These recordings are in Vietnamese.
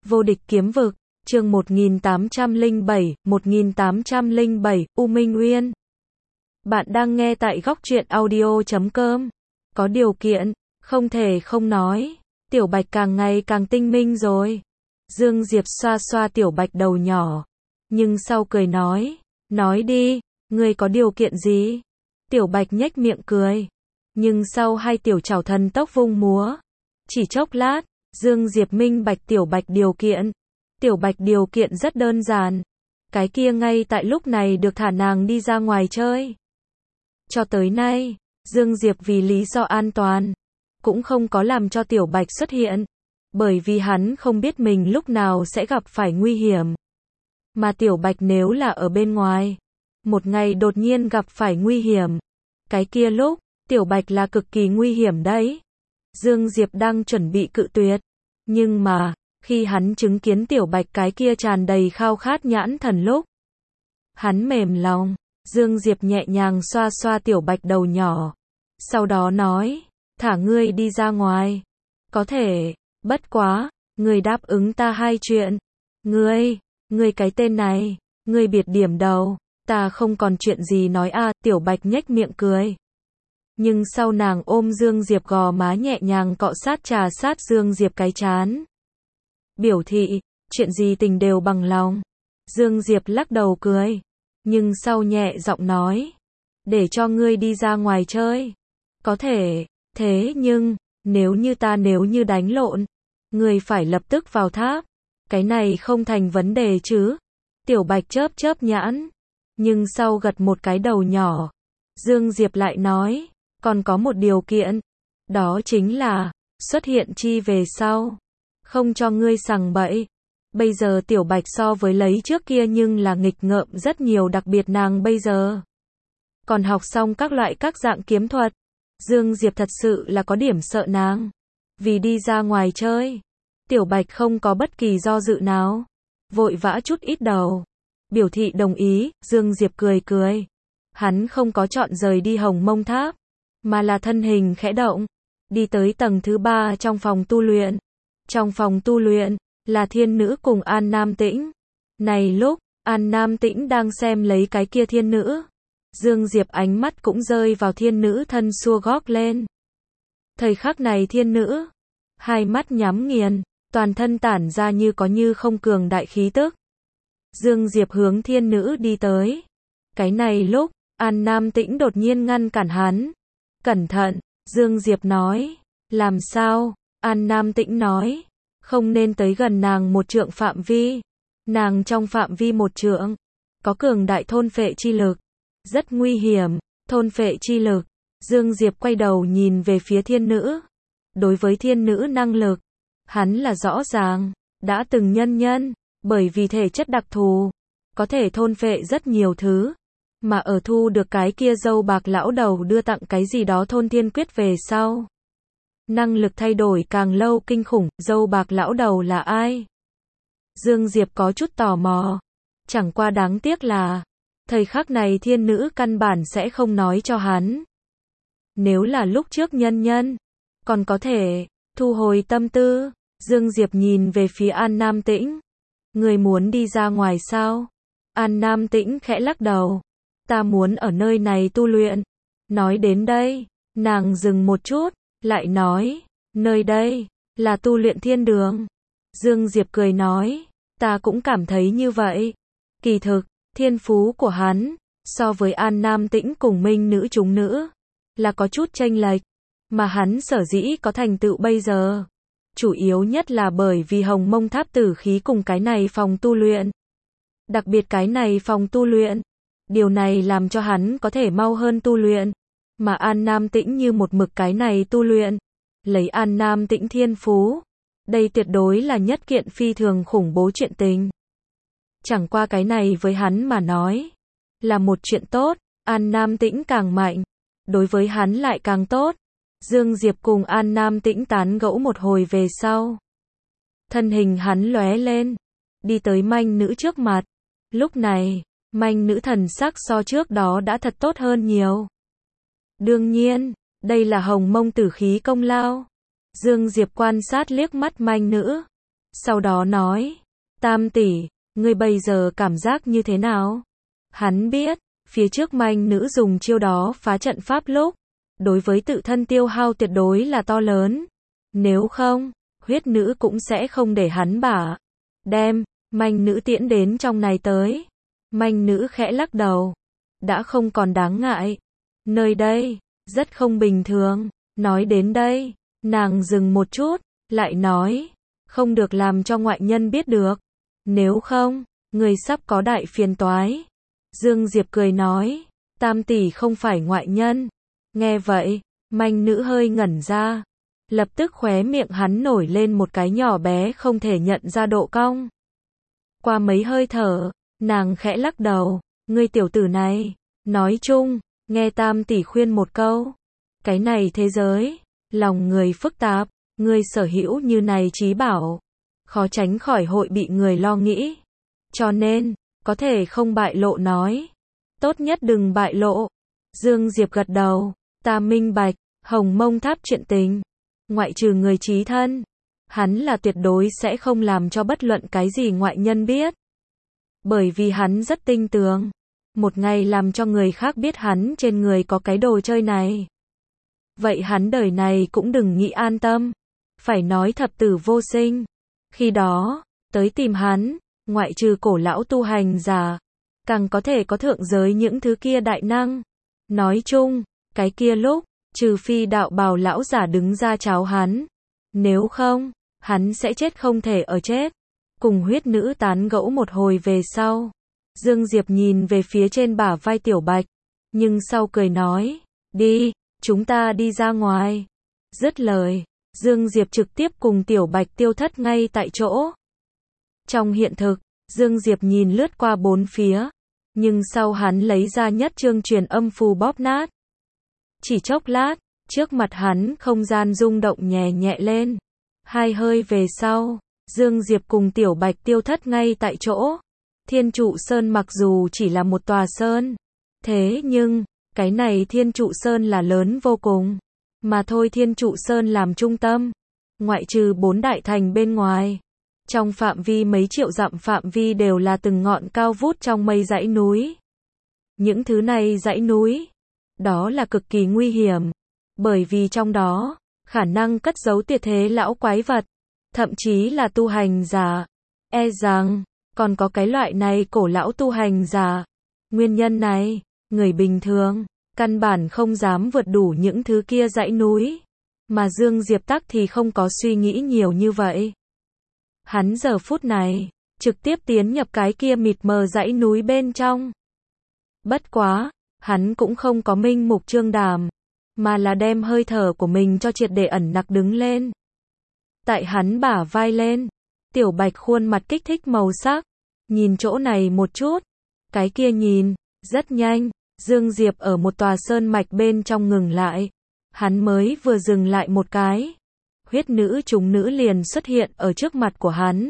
Vô địch kiếm vực, chương 1807, U Minh Uyên. Bạn đang nghe tại góc truyện audio.com. Có điều kiện, không thể không nói, Tiểu Bạch càng ngày càng tinh minh rồi. Dương Diệp xoa xoa Tiểu Bạch đầu nhỏ, nhưng sau cười nói đi, ngươi có điều kiện gì? Tiểu Bạch nhếch miệng cười, nhưng sau hai tiểu trảo thần tốc vung múa. Chỉ chốc lát, Dương Diệp minh bạch Tiểu Bạch điều kiện. Tiểu Bạch điều kiện rất đơn giản. Cái kia ngay tại lúc này được thả nàng đi ra ngoài chơi. Cho tới nay, Dương Diệp vì lý do an toàn, cũng không có làm cho Tiểu Bạch xuất hiện. Bởi vì hắn không biết mình lúc nào sẽ gặp phải nguy hiểm. Mà Tiểu Bạch nếu là ở bên ngoài, một ngày đột nhiên gặp phải nguy hiểm, cái kia lúc, Tiểu Bạch là cực kỳ nguy hiểm đấy. Dương Diệp đang chuẩn bị cự tuyệt, nhưng mà, khi hắn chứng kiến Tiểu Bạch cái kia tràn đầy khao khát nhãn thần lúc, hắn mềm lòng. Dương Diệp nhẹ nhàng xoa xoa Tiểu Bạch đầu nhỏ, sau đó nói, thả ngươi đi ra ngoài. Có thể, bất quá, ngươi đáp ứng ta hai chuyện. Ngươi cái tên này, ngươi biệt điểm đầu, ta không còn chuyện gì nói à, Tiểu Bạch nhếch miệng cười. Nhưng sau nàng ôm Dương Diệp gò má nhẹ nhàng cọ sát trà sát Dương Diệp cái trán. Biểu thị, chuyện gì tình đều bằng lòng. Dương Diệp lắc đầu cười, nhưng sau nhẹ giọng nói, để cho ngươi đi ra ngoài chơi. Có thể, thế nhưng, nếu như đánh lộn, ngươi phải lập tức vào tháp. Cái này không thành vấn đề chứ? Tiểu Bạch chớp chớp nhãn, nhưng sau gật một cái đầu nhỏ. Dương Diệp lại nói, còn có một điều kiện, đó chính là, xuất hiện chi về sau, không cho ngươi sằng bậy. Bây giờ Tiểu Bạch so với lấy trước kia nhưng là nghịch ngợm rất nhiều, đặc biệt nàng bây giờ còn học xong các dạng kiếm thuật. Dương Diệp thật sự là có điểm sợ nàng. Vì đi ra ngoài chơi, Tiểu Bạch không có bất kỳ do dự nào, vội vã chút ít đầu, biểu thị đồng ý. Dương Diệp cười cười. Hắn không có chọn rời đi Hồng Mông Tháp, mà là thân hình khẽ động, đi tới tầng thứ 3 trong phòng tu luyện. Trong phòng tu luyện, là Thiên Nữ cùng An Nam Tĩnh. Này lúc, An Nam Tĩnh đang xem lấy cái kia Thiên Nữ. Dương Diệp ánh mắt cũng rơi vào Thiên Nữ thân xua gót lên. Thời khắc này Thiên Nữ, hai mắt nhắm nghiền, toàn thân tản ra như có như không cường đại khí tức. Dương Diệp hướng Thiên Nữ đi tới. Cái này lúc, An Nam Tĩnh đột nhiên ngăn cản hắn. Cẩn thận, Dương Diệp nói. Làm sao? An Nam Tĩnh nói. Không nên tới gần nàng một trượng phạm vi. Nàng trong phạm vi một trượng, có cường đại thôn phệ chi lực. Rất nguy hiểm, thôn phệ chi lực. Dương Diệp quay đầu nhìn về phía Thiên Nữ. Đối với Thiên Nữ năng lực, hắn là rõ ràng, đã từng nhân, bởi vì thể chất đặc thù, có thể thôn phệ rất nhiều thứ. Mà ở thu được cái kia dâu bạc lão đầu đưa tặng cái gì đó thôn thiên quyết về sau, năng lực thay đổi càng lâu kinh khủng. Dâu bạc lão đầu là ai? Dương Diệp có chút tò mò. Chẳng qua đáng tiếc là, thời khắc này Thiên Nữ căn bản sẽ không nói cho hắn. Nếu là lúc trước nhân, còn có thể thu hồi tâm tư. Dương Diệp nhìn về phía An Nam Tĩnh. Người muốn đi ra ngoài sao? An Nam Tĩnh khẽ lắc đầu. Ta muốn ở nơi này tu luyện. Nói đến đây, nàng dừng một chút, lại nói, nơi đây là tu luyện thiên đường. Dương Diệp cười nói, ta cũng cảm thấy như vậy. Kỳ thực, thiên phú của hắn, so với An Nam Tĩnh cùng Minh Nữ chúng nữ, là có chút chênh lệch. Mà hắn sở dĩ có thành tựu bây giờ, chủ yếu nhất là bởi vì Hồng Mông Tháp tử khí cùng cái này phòng tu luyện. Đặc biệt cái này phòng tu luyện, điều này làm cho hắn có thể mau hơn tu luyện. Mà An Nam Tĩnh như một mực cái này tu luyện. Lấy An Nam Tĩnh thiên phú, đây tuyệt đối là nhất kiện phi thường khủng bố chuyện tình. Chẳng qua cái này với hắn mà nói, là một chuyện tốt. An Nam Tĩnh càng mạnh, đối với hắn lại càng tốt. Dương Diệp cùng An Nam Tĩnh tán gẫu một hồi về sau, thân hình hắn lóe lên, đi tới Manh Nữ trước mặt. Lúc này, Manh Nữ thần sắc so trước đó đã thật tốt hơn nhiều. Đương nhiên, đây là Hồng Mông tử khí công lao. Dương Diệp quan sát liếc mắt Manh Nữ, sau đó nói, Tam tỷ, ngươi bây giờ cảm giác như thế nào? Hắn biết, phía trước manh nữ dùng chiêu đó phá trận pháp lúc, đối với tự thân tiêu hao tuyệt đối là to lớn. Nếu không, huyết nữ cũng sẽ không để hắn bả. Đem, manh nữ tiễn đến trong này tới. Manh nữ khẽ lắc đầu. Đã không còn đáng ngại. Nơi đây, rất không bình thường. Nói đến đây, nàng dừng một chút, lại nói, không được làm cho ngoại nhân biết được. Nếu không, người sắp có đại phiền toái. Dương Diệp cười nói, Tam tỷ không phải ngoại nhân. Nghe vậy, manh nữ hơi ngẩn ra. Lập tức khóe miệng hắn nổi lên một cái nhỏ bé không thể nhận ra độ cong. Qua mấy hơi thở, nàng khẽ lắc đầu, ngươi tiểu tử này, nói chung, nghe Tam tỷ khuyên một câu. Cái này thế giới, lòng người phức tạp, ngươi sở hữu như này trí bảo, khó tránh khỏi hội bị người lo nghĩ. Cho nên, có thể không bại lộ nói. Tốt nhất đừng bại lộ. Dương Diệp gật đầu, ta minh bạch, Hồng Mông Tháp chuyện tình. Ngoại trừ người chí thân, hắn là tuyệt đối sẽ không làm cho bất luận cái gì ngoại nhân biết. Bởi vì hắn rất tinh tường. Một ngày làm cho người khác biết hắn trên người có cái đồ chơi này. Vậy hắn đời này cũng đừng nghĩ an tâm. Phải nói thập tử vô sinh. Khi đó, tới tìm hắn, ngoại trừ cổ lão tu hành giả, càng có thể có thượng giới những thứ kia đại năng. Nói chung, cái kia lúc, trừ phi đạo bào lão giả đứng ra cháo hắn. Nếu không, hắn sẽ chết không thể ở chết. Cùng huyết nữ tán gẫu một hồi về sau. Dương Diệp nhìn về phía trên bả vai Tiểu Bạch. Nhưng sau cười nói, đi, chúng ta đi ra ngoài. Dứt lời, Dương Diệp trực tiếp cùng Tiểu Bạch tiêu thất ngay tại chỗ. Trong hiện thực, Dương Diệp nhìn lướt qua bốn phía. Nhưng sau hắn lấy ra nhất chương truyền âm phù bóp nát. Chỉ chốc lát, trước mặt hắn không gian rung động nhẹ nhẹ lên. Hai hơi về sau, Dương Diệp cùng Tiểu Bạch tiêu thất ngay tại chỗ. Thiên Trụ Sơn mặc dù chỉ là một tòa sơn, thế nhưng, cái này Thiên Trụ Sơn là lớn vô cùng. Mà thôi Thiên Trụ Sơn làm trung tâm, ngoại trừ 4 đại thành bên ngoài. Trong phạm vi mấy triệu dặm phạm vi đều là từng ngọn cao vút trong mây dãy núi. Những thứ này dãy núi, đó là cực kỳ nguy hiểm, bởi vì trong đó, khả năng cất giấu tuyệt thế lão quái vật, thậm chí là tu hành giả. E rằng, còn có cái loại này cổ lão tu hành giả. Nguyên nhân này, người bình thường, căn bản không dám vượt đủ những thứ kia dãy núi. Mà Dương Diệp Tắc thì không có suy nghĩ nhiều như vậy. Hắn giờ phút này, trực tiếp tiến nhập cái kia mịt mờ dãy núi bên trong. Bất quá, hắn cũng không có minh mục trương đàm, mà là đem hơi thở của mình cho triệt để ẩn nặc đứng lên. Tại hắn bả vai lên, Tiểu Bạch khuôn mặt kích thích màu sắc, nhìn chỗ này một chút, cái kia nhìn, rất nhanh, Dương Diệp ở một tòa sơn mạch bên trong ngừng lại. Hắn mới vừa dừng lại một cái, huyết nữ chúng nữ liền xuất hiện ở trước mặt của hắn.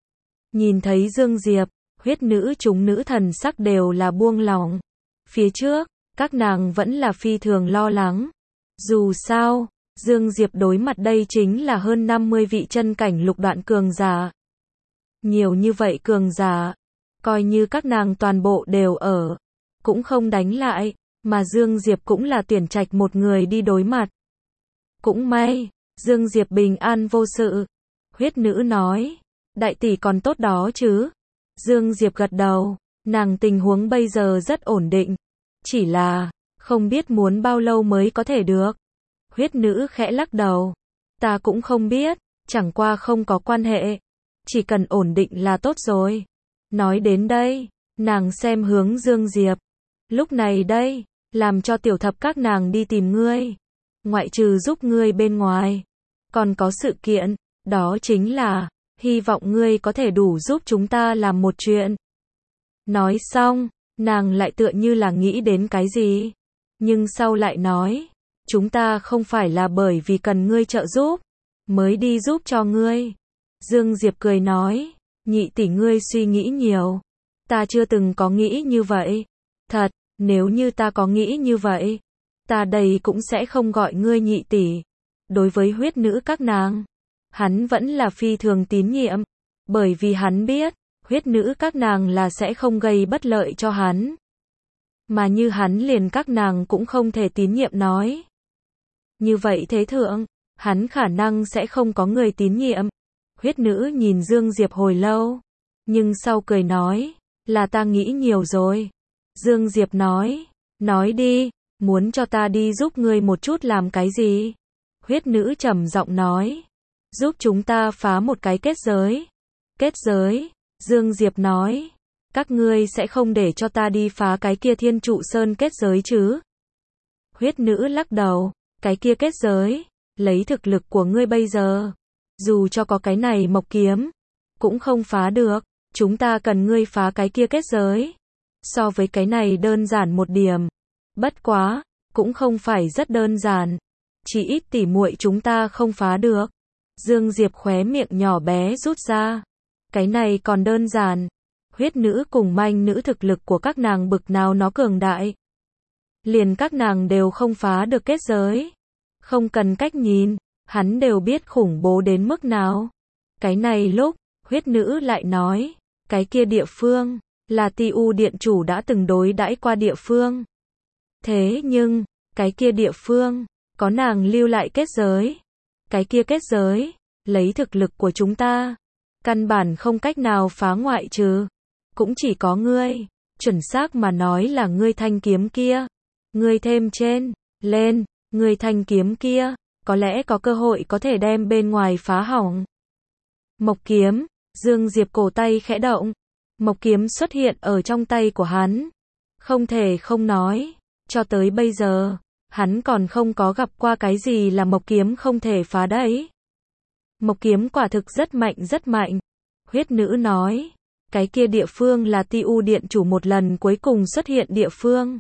Nhìn thấy Dương Diệp, huyết nữ chúng nữ thần sắc đều là buông lỏng. Phía trước, các nàng vẫn là phi thường lo lắng. Dù sao, Dương Diệp đối mặt đây chính là hơn 50 vị chân cảnh lục đoạn cường giả. Nhiều như vậy cường giả, coi như các nàng toàn bộ đều ở, cũng không đánh lại, mà Dương Diệp cũng là tuyển trạch một người đi đối mặt. Cũng may, Dương Diệp bình an vô sự. Huyết nữ nói, đại tỷ còn tốt đó chứ. Dương Diệp gật đầu, nàng tình huống bây giờ rất ổn định. Chỉ là, không biết muốn bao lâu mới có thể được. Huyết nữ khẽ lắc đầu. Ta cũng không biết, chẳng qua không có quan hệ. Chỉ cần ổn định là tốt rồi. Nói đến đây, nàng xem hướng Dương Diệp. Lúc này đây, làm cho tiểu thập các nàng đi tìm ngươi. Ngoại trừ giúp ngươi bên ngoài. Còn có sự kiện, đó chính là, hy vọng ngươi có thể đủ giúp chúng ta làm một chuyện. Nói xong, nàng lại tựa như là nghĩ đến cái gì. Nhưng sau lại nói, chúng ta không phải là bởi vì cần ngươi trợ giúp, mới đi giúp cho ngươi. Dương Diệp cười nói, nhị tỷ ngươi suy nghĩ nhiều. Ta chưa từng có nghĩ như vậy. Thật, nếu như ta có nghĩ như vậy, ta đây cũng sẽ không gọi ngươi nhị tỷ. Đối với huyết nữ các nàng, hắn vẫn là phi thường tín nhiệm. Bởi vì hắn biết, huyết nữ các nàng là sẽ không gây bất lợi cho hắn. Mà như hắn liền các nàng cũng không thể tín nhiệm nói. Như vậy thế thượng, hắn khả năng sẽ không có người tín nhiệm. Huyết nữ nhìn Dương Diệp hồi lâu, nhưng sau cười nói, là ta nghĩ nhiều rồi. Dương Diệp nói đi, muốn cho ta đi giúp ngươi một chút làm cái gì? Huyết nữ trầm giọng nói, giúp chúng ta phá một cái kết giới. Kết giới? Dương Diệp nói, các ngươi sẽ không để cho ta đi phá cái kia Thiên Trụ Sơn kết giới chứ? Huyết nữ lắc đầu, cái kia kết giới, lấy thực lực của ngươi bây giờ, dù cho có cái này mộc kiếm, cũng không phá được, chúng ta cần ngươi phá cái kia kết giới. So với cái này đơn giản một điểm, bất quá, cũng không phải rất đơn giản, chỉ ít tỉ muội chúng ta không phá được. Dương Diệp khóe miệng nhỏ bé rút ra, cái này còn đơn giản, huyết nữ cùng manh nữ thực lực của các nàng bực nào nó cường đại. Liền các nàng đều không phá được kết giới. Không cần cách nhìn, hắn đều biết khủng bố đến mức nào. Cái này lúc, huyết nữ lại nói, cái kia địa phương, là Ti U điện chủ đã từng đối đãi qua địa phương. Thế nhưng, cái kia địa phương, có nàng lưu lại kết giới. Cái kia kết giới, lấy thực lực của chúng ta, căn bản không cách nào phá ngoại trừ. Cũng chỉ có ngươi, chuẩn xác mà nói là ngươi thanh kiếm kia. Ngươi thêm trên, lên, ngươi thanh kiếm kia, có lẽ có cơ hội có thể đem bên ngoài phá hỏng. Mộc kiếm, Dương Diệp cổ tay khẽ động. Mộc kiếm xuất hiện ở trong tay của hắn. Không thể không nói, cho tới bây giờ, hắn còn không có gặp qua cái gì là mộc kiếm không thể phá đấy. Mộc kiếm quả thực rất mạnh rất mạnh. Huyết nữ nói, cái kia địa phương là Ti U điện chủ một lần cuối cùng xuất hiện địa phương.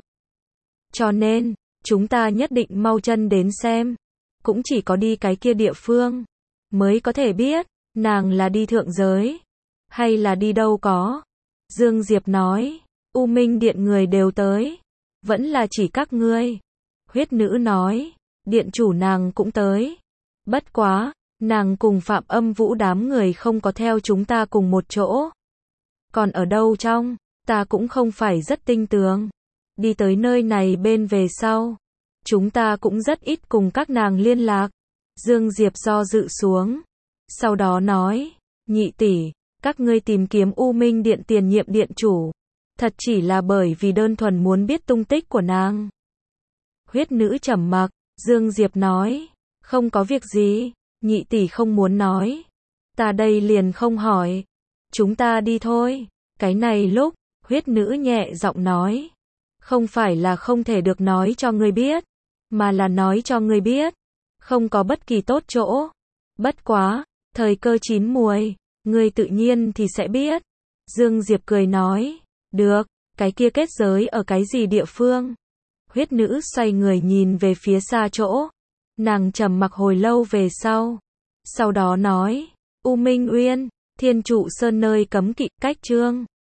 Cho nên, chúng ta nhất định mau chân đến xem. Cũng chỉ có đi cái kia địa phương, mới có thể biết, nàng là đi thượng giới, hay là đi đâu có. Dương Diệp nói, U Minh điện người đều tới, vẫn là chỉ các ngươi. Huyết nữ nói, điện chủ nàng cũng tới. Bất quá, nàng cùng Phạm Âm Vũ đám người không có theo chúng ta cùng một chỗ. Còn ở đâu trong, ta cũng không phải rất tinh tường. Đi tới nơi này bên về sau, chúng ta cũng rất ít cùng các nàng liên lạc. Dương Diệp do dự xuống, sau đó nói, nhị tỷ, các ngươi tìm kiếm U Minh điện tiền nhiệm điện chủ, thật chỉ là bởi vì đơn thuần muốn biết tung tích của nàng. Huyết nữ trầm mặc, Dương Diệp nói, không có việc gì, nhị tỷ không muốn nói, ta đây liền không hỏi, chúng ta đi thôi. Cái này lúc, huyết nữ nhẹ giọng nói, không phải là không thể được nói cho ngươi biết, mà là nói cho ngươi biết, không có bất kỳ tốt chỗ. Bất quá, thời cơ chín muồi, ngươi tự nhiên thì sẽ biết. Dương Diệp cười nói, được, cái kia kết giới ở cái gì địa phương? Huyết nữ xoay người nhìn về phía xa chỗ, nàng trầm mặc hồi lâu về sau đó nói, U Minh Uyên, Thiên Trụ Sơn nơi cấm kỵ, cách chương.